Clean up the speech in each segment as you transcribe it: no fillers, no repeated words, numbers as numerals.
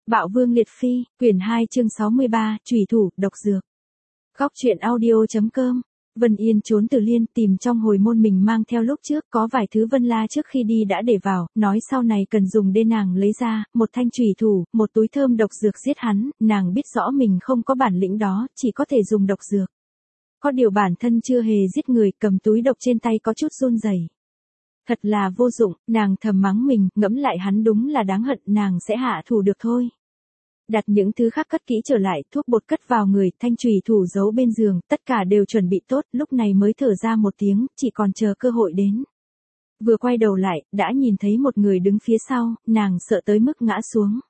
Bạo Vương Liệt Phi, quyển 2 chương 63, Chủy thủ, độc dược. Góc truyện audio.com. Vân Yên trốn Từ Liên tìm trong hồi môn mình mang theo lúc trước, có vài thứ Vân La trước khi đi đã để vào, nói sau này cần dùng để nàng lấy ra, một thanh chủy thủ, một túi thơm độc dược giết hắn, nàng biết rõ mình không có bản lĩnh đó, chỉ có thể dùng độc dược. Có điều bản thân chưa hề giết người, cầm túi độc trên tay có chút run rẩy. Thật là vô dụng, nàng thầm mắng mình, ngẫm lại hắn đúng là đáng hận, nàng sẽ hạ thủ được thôi. Đặt những thứ khác cất kỹ trở lại, thuốc bột cất vào người, thanh chủy thủ giấu bên giường, tất cả đều chuẩn bị tốt, lúc này mới thở ra một tiếng, chỉ còn chờ cơ hội đến. Vừa quay đầu lại, đã nhìn thấy một người đứng phía sau, nàng sợ tới mức ngã xuống.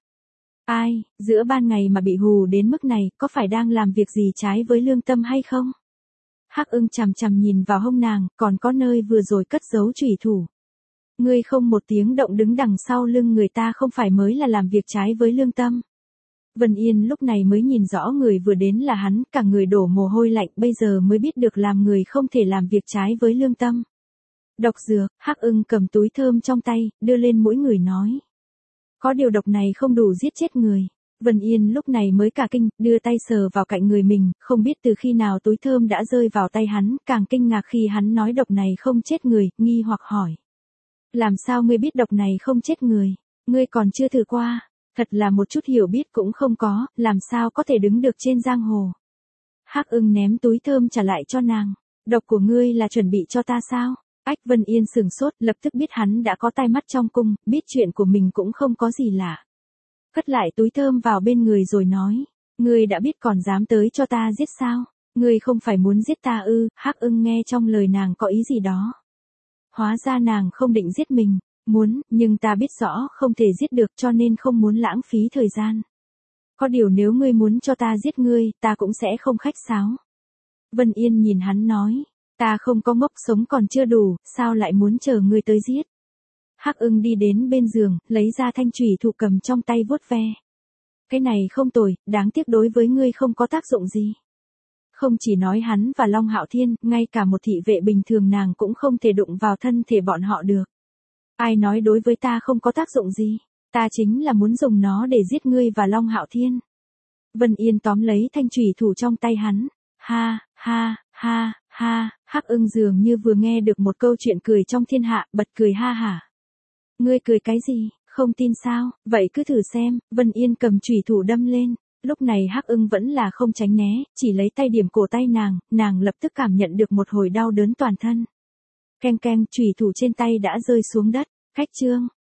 Ai, giữa ban ngày mà bị hù đến mức này, có phải đang làm việc gì trái với lương tâm hay không? Hắc Ưng chằm chằm nhìn vào hông nàng, còn có nơi vừa rồi cất giấu chủy thủ. Ngươi không một tiếng động đứng đằng sau lưng người ta không phải mới là làm việc trái với lương tâm. Vân Yên lúc này mới nhìn rõ người vừa đến là hắn, cả người đổ mồ hôi lạnh, bây giờ mới biết được làm người không thể làm việc trái với lương tâm. Độc dược, Hắc Ưng cầm túi thơm trong tay, đưa lên mũi người nói. Có điều độc này không đủ giết chết người. Vân Yên lúc này mới cả kinh, đưa tay sờ vào cạnh người mình, không biết từ khi nào túi thơm đã rơi vào tay hắn, càng kinh ngạc khi hắn nói độc này không chết người, nghi hoặc hỏi. Làm sao ngươi biết độc này không chết người? Ngươi còn chưa thử qua, thật là một chút hiểu biết cũng không có, làm sao có thể đứng được trên giang hồ. Hắc Ưng ném túi thơm trả lại cho nàng, độc của ngươi là chuẩn bị cho ta sao? Ách Vân Yên sửng sốt, lập tức biết hắn đã có tai mắt trong cung, biết chuyện của mình cũng không có gì lạ. Cất lại túi thơm vào bên người rồi nói, ngươi đã biết còn dám tới cho ta giết sao? Ngươi không phải muốn giết ta ư? Hắc Ưng nghe trong lời nàng có ý gì đó. Hóa ra nàng không định giết mình, muốn, nhưng ta biết rõ không thể giết được cho nên không muốn lãng phí thời gian. Có điều nếu ngươi muốn cho ta giết ngươi, ta cũng sẽ không khách sáo. Vân Yên nhìn hắn nói, ta không có ngốc, sống còn chưa đủ, sao lại muốn chờ ngươi tới giết? Hắc Ưng đi đến bên giường, lấy ra thanh chủy thủ cầm trong tay vuốt ve. Cái này không tồi, đáng tiếc đối với ngươi không có tác dụng gì. Không chỉ nói hắn và Long Hạo Thiên, ngay cả một thị vệ bình thường nàng cũng không thể đụng vào thân thể bọn họ được. Ai nói đối với ta không có tác dụng gì, ta chính là muốn dùng nó để giết ngươi và Long Hạo Thiên. Vân Yên tóm lấy thanh chủy thủ trong tay hắn, ha, ha, ha, ha, Hắc Ưng dường như vừa nghe được một câu chuyện cười trong thiên hạ, bật cười ha hả. Ngươi cười cái gì, không tin sao, vậy cứ thử xem. Vân Yên cầm chủy thủ đâm lên, lúc này Hắc Ưng vẫn là không tránh né, chỉ lấy tay điểm cổ tay nàng lập tức cảm nhận được một hồi đau đớn toàn thân. Keng keng, chủy thủ trên tay đã rơi xuống đất, cách chương.